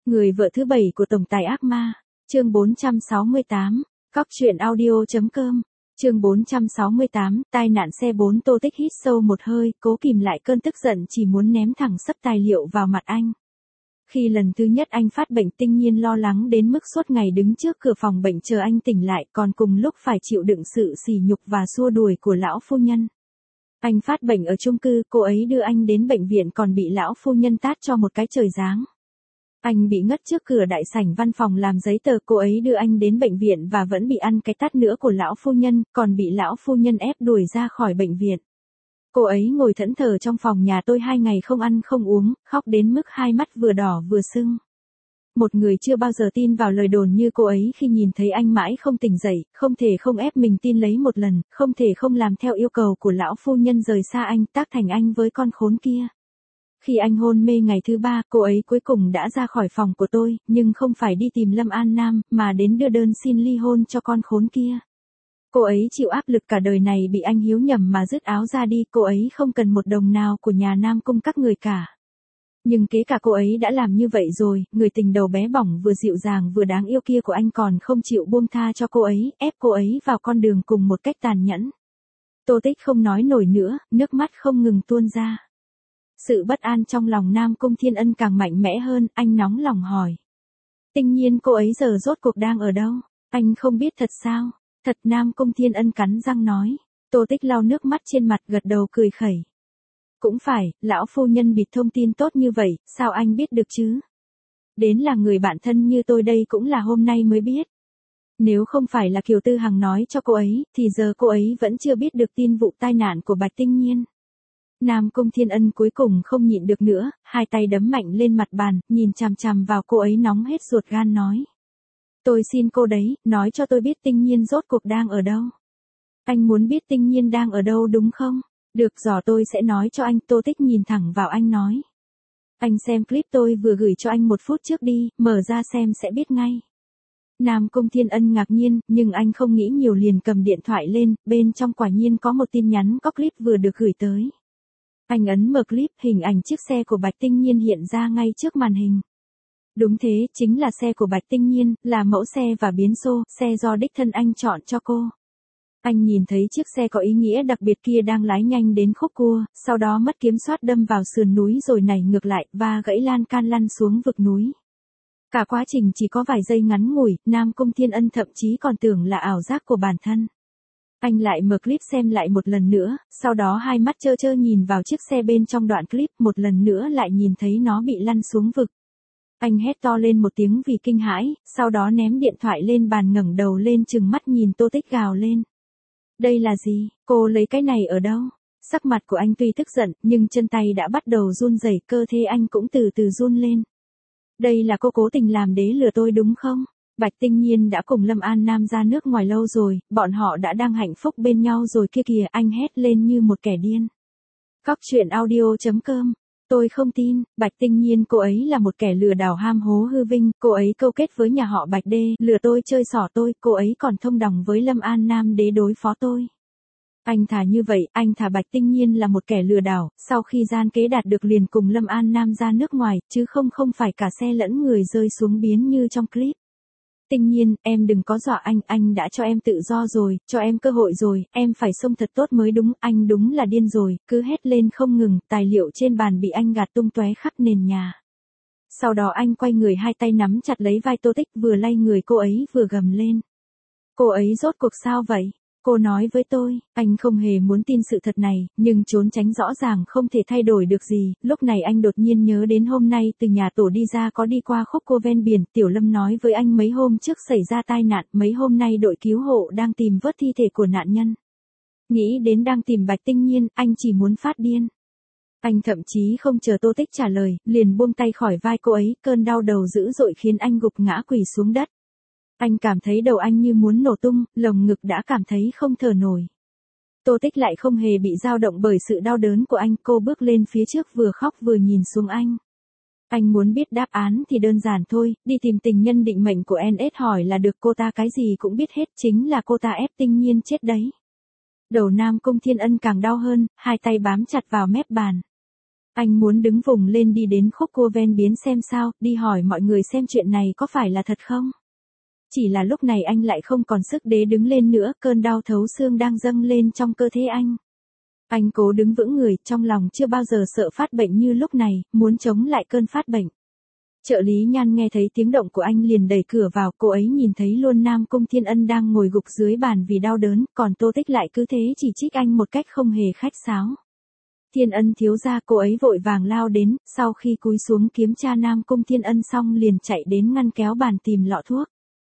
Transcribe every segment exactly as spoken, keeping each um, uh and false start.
Người vợ thứ bảy của tổng tài ác ma, chương bốn trăm sáu mươi tám, cóc truyện audio.com, chương bốn trăm sáu mươi tám, tai nạn xe bốn. Tô Tích hít sâu một hơi, cố kìm lại cơn tức giận chỉ muốn ném thẳng sấp tài liệu vào mặt anh. Khi lần thứ nhất anh phát bệnh, Tinh Nhiên lo lắng đến mức suốt ngày đứng trước cửa phòng bệnh chờ anh tỉnh lại, còn cùng lúc phải chịu đựng sự sỉ nhục và xua đuổi của lão phu nhân. Anh phát bệnh ở chung cư, cô ấy đưa anh đến bệnh viện còn bị lão phu nhân tát cho một cái trời giáng. Anh bị ngất trước cửa đại sảnh văn phòng làm giấy tờ, cô ấy đưa anh đến bệnh viện và vẫn bị ăn cái tát nữa của lão phu nhân, còn bị lão phu nhân ép đuổi ra khỏi bệnh viện. Cô ấy ngồi thẫn thờ trong phòng nhà tôi hai ngày không ăn không uống, khóc đến mức hai mắt vừa đỏ vừa sưng. Một người chưa bao giờ tin vào lời đồn như cô ấy khi nhìn thấy anh mãi không tỉnh dậy, không thể không ép mình tin lấy một lần, không thể không làm theo yêu cầu của lão phu nhân rời xa anh, tác thành anh với con khốn kia. Khi anh hôn mê ngày thứ ba, cô ấy cuối cùng đã ra khỏi phòng của tôi, nhưng không phải đi tìm Lâm An Nam, mà đến đưa đơn xin ly hôn cho con khốn kia. Cô ấy chịu áp lực cả đời này bị anh hiếu nhầm mà dứt áo ra đi, cô ấy không cần một đồng nào của nhà Nam Cung các người cả. Nhưng kể cả cô ấy đã làm như vậy rồi, người tình đầu bé bỏng vừa dịu dàng vừa đáng yêu kia của anh còn không chịu buông tha cho cô ấy, ép cô ấy vào con đường cùng một cách tàn nhẫn. Tô Tích không nói nổi nữa, nước mắt không ngừng tuôn ra. Sự bất an trong lòng Nam Cung Thiên Ân càng mạnh mẽ hơn, anh nóng lòng hỏi. Tinh Nhiên cô ấy giờ rốt cuộc đang ở đâu? Anh không biết thật sao? Thật. Nam Cung Thiên Ân cắn răng nói. Tô Tích lau nước mắt trên mặt gật đầu cười khẩy. Cũng phải, lão phu nhân bịt thông tin tốt như vậy, sao anh biết được chứ? Đến là người bạn thân như tôi đây cũng là hôm nay mới biết. Nếu không phải là Kiều Tư Hằng nói cho cô ấy, thì giờ cô ấy vẫn chưa biết được tin vụ tai nạn của Bạch Tinh Nhiên. Nam Cung Thiên Ân cuối cùng không nhịn được nữa, hai tay đấm mạnh lên mặt bàn, nhìn chằm chằm vào cô ấy nóng hết ruột gan nói. Tôi xin cô đấy, nói cho tôi biết Tinh Nhiên rốt cuộc đang ở đâu. Anh muốn biết Tinh Nhiên đang ở đâu đúng không? Được rồi, tôi sẽ nói cho anh. Tô Tích nhìn thẳng vào anh nói. Anh xem clip tôi vừa gửi cho anh một phút trước đi, mở ra xem sẽ biết ngay. Nam Cung Thiên Ân ngạc nhiên, nhưng anh không nghĩ nhiều liền cầm điện thoại lên, bên trong quả nhiên có một tin nhắn có clip vừa được gửi tới. Anh ấn mở clip, hình ảnh chiếc xe của Bạch Tinh Nhiên hiện ra ngay trước màn hình. Đúng thế, chính là xe của Bạch Tinh Nhiên, là mẫu xe và biến số, xe do đích thân anh chọn cho cô. Anh nhìn thấy chiếc xe có ý nghĩa đặc biệt kia đang lái nhanh đến khúc cua, sau đó mất kiểm soát đâm vào sườn núi rồi nảy ngược lại và gãy lan can lăn xuống vực núi. Cả quá trình chỉ có vài giây ngắn ngủi, Nam Cung Thiên Ân thậm chí còn tưởng là ảo giác của bản thân. Anh lại mở clip xem lại một lần nữa, sau đó hai mắt trơ trơ nhìn vào chiếc xe bên trong đoạn clip, một lần nữa lại nhìn thấy nó bị lăn xuống vực. Anh hét to lên một tiếng vì kinh hãi, sau đó ném điện thoại lên bàn ngẩng đầu lên trừng mắt nhìn Tô Tích gào lên. Đây là gì? Cô lấy cái này ở đâu? Sắc mặt của anh tuy tức giận, nhưng chân tay đã bắt đầu run rẩy, cơ thể anh cũng từ từ run lên. Đây là cô cố tình làm đế lừa tôi đúng không? Bạch Tinh Nhiên đã cùng Lâm An Nam ra nước ngoài lâu rồi, bọn họ đã đang hạnh phúc bên nhau rồi kia kìa, anh hét lên như một kẻ điên. Cóc truyện audio.com. Tôi không tin, Bạch Tinh Nhiên cô ấy là một kẻ lừa đảo ham hố hư vinh, cô ấy câu kết với nhà họ Bạch đê, lừa tôi chơi xỏ tôi, cô ấy còn thông đồng với Lâm An Nam để đối phó tôi. Anh thà như vậy, anh thà Bạch Tinh Nhiên là một kẻ lừa đảo, sau khi gian kế đạt được liền cùng Lâm An Nam ra nước ngoài, chứ không không phải cả xe lẫn người rơi xuống biến như trong clip. Tinh Nhiên, em đừng có dọa anh, anh đã cho em tự do rồi, cho em cơ hội rồi, em phải xông thật tốt mới đúng, anh đúng là điên rồi, cứ hét lên không ngừng, tài liệu trên bàn bị anh gạt tung tóe khắp nền nhà. Sau đó anh quay người hai tay nắm chặt lấy vai Tô Tích vừa lay người cô ấy vừa gầm lên. Cô ấy rốt cuộc sao vậy? Cô nói với tôi, anh không hề muốn tin sự thật này, nhưng trốn tránh rõ ràng không thể thay đổi được gì, lúc này anh đột nhiên nhớ đến hôm nay từ nhà tổ đi ra có đi qua khúc cua ven biển, Tiểu Lâm nói với anh mấy hôm trước xảy ra tai nạn, mấy hôm nay đội cứu hộ đang tìm vớt thi thể của nạn nhân. Nghĩ đến đang tìm Bạch Tinh Nhiên, anh chỉ muốn phát điên. Anh thậm chí không chờ Tô Tích trả lời, liền buông tay khỏi vai cô ấy, cơn đau đầu dữ dội khiến anh gục ngã quỳ xuống đất. Anh cảm thấy đầu anh như muốn nổ tung, lồng ngực đã cảm thấy không thở nổi. Tô Tích lại không hề bị dao động bởi sự đau đớn của anh, cô bước lên phía trước vừa khóc vừa nhìn xuống anh. Anh muốn biết đáp án thì đơn giản thôi, đi tìm tình nhân định mệnh của en ét hỏi là được, cô ta cái gì cũng biết hết, chính là cô ta ép Tinh Nhiên chết đấy. Đầu Nam Cung Thiên Ân càng đau hơn, hai tay bám chặt vào mép bàn. Anh muốn đứng vùng lên đi đến khúc cua ven biến xem sao, đi hỏi mọi người xem chuyện này có phải là thật không. Chỉ là lúc này anh lại không còn sức để đứng lên nữa, cơn đau thấu xương đang dâng lên trong cơ thể anh. Anh cố đứng vững người, trong lòng chưa bao giờ sợ phát bệnh như lúc này, muốn chống lại cơn phát bệnh. Trợ lý Nhan nghe thấy tiếng động của anh liền đẩy cửa vào, cô ấy nhìn thấy luôn Nam Cung Thiên Ân đang ngồi gục dưới bàn vì đau đớn, còn Tô Tích lại cứ thế chỉ trích anh một cách không hề khách sáo. Thiên Ân thiếu gia, cô ấy vội vàng lao đến, sau khi cúi xuống kiểm tra Nam Cung Thiên Ân xong liền chạy đến ngăn kéo bàn tìm lọ thuốc.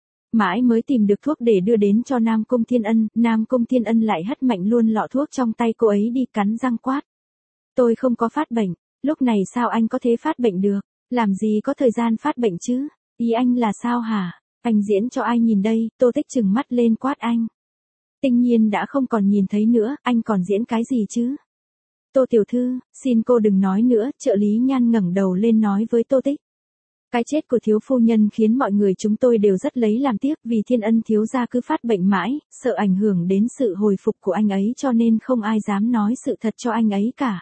Mãi mới tìm được thuốc để đưa đến cho Nam Cung Thiên Ân, Nam Cung Thiên Ân lại hất mạnh luôn lọ thuốc trong tay cô ấy đi, cắn răng quát. Tôi không có phát bệnh, lúc này sao anh có thể phát bệnh được, làm gì có thời gian phát bệnh chứ, ý anh là sao hả, anh diễn cho ai nhìn đây, Tô Tích trừng mắt lên quát anh. Tinh Nhiên đã không còn nhìn thấy nữa, anh còn diễn cái gì chứ? Tô tiểu thư, xin cô đừng nói nữa, trợ lý Nhan ngẩng đầu lên nói với Tô Tích. Cái chết của thiếu phu nhân khiến mọi người chúng tôi đều rất lấy làm tiếc, vì Thiên Ân thiếu gia cứ phát bệnh mãi, sợ ảnh hưởng đến sự hồi phục của anh ấy cho nên không ai dám nói sự thật cho anh ấy cả.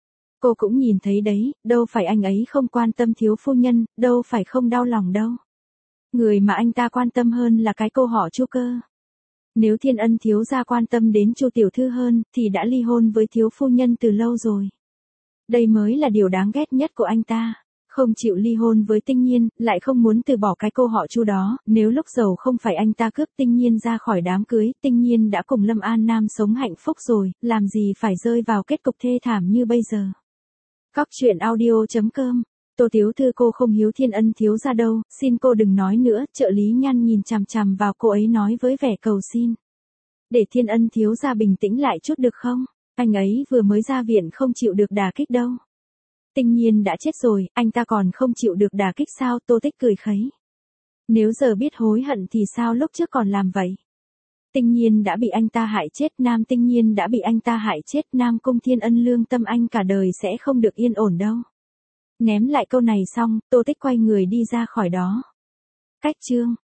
Cô cũng nhìn thấy đấy, đâu phải anh ấy không quan tâm thiếu phu nhân, đâu phải không đau lòng đâu. Người mà anh ta quan tâm hơn là cái cô họ Chu cơ. Nếu Thiên Ân thiếu gia quan tâm đến Chu tiểu thư hơn, thì đã ly hôn với thiếu phu nhân từ lâu rồi. Đây mới là điều đáng ghét nhất của anh ta. Không chịu ly hôn với Tinh Nhiên, lại không muốn từ bỏ cái cô họ Chu đó, nếu lúc giàu không phải anh ta cướp Tinh Nhiên ra khỏi đám cưới, Tinh Nhiên đã cùng Lâm An Nam sống hạnh phúc rồi, làm gì phải rơi vào kết cục thê thảm như bây giờ. Cóc truyện audio chấm com. Tô tiểu thư, cô không hiếu Thiên Ân thiếu gia đâu, xin cô đừng nói nữa, trợ lý Nhan nhìn chằm chằm vào cô ấy nói với vẻ cầu xin. Để Thiên Ân thiếu gia bình tĩnh lại chút được không, anh ấy vừa mới ra viện không chịu được đả kích đâu. Tinh Nhiên đã chết rồi, anh ta còn không chịu được đả kích sao, Tô Tích cười khẩy. Nếu giờ biết hối hận thì sao lúc trước còn làm vậy. Tinh Nhiên đã bị anh ta hại chết, Nam Tinh Nhiên đã bị anh ta hại chết, Nam Cung Thiên Ân lương tâm anh cả đời sẽ không được yên ổn đâu. Ném lại câu này xong, Tô Tích quay người đi ra khỏi đó. Cách chương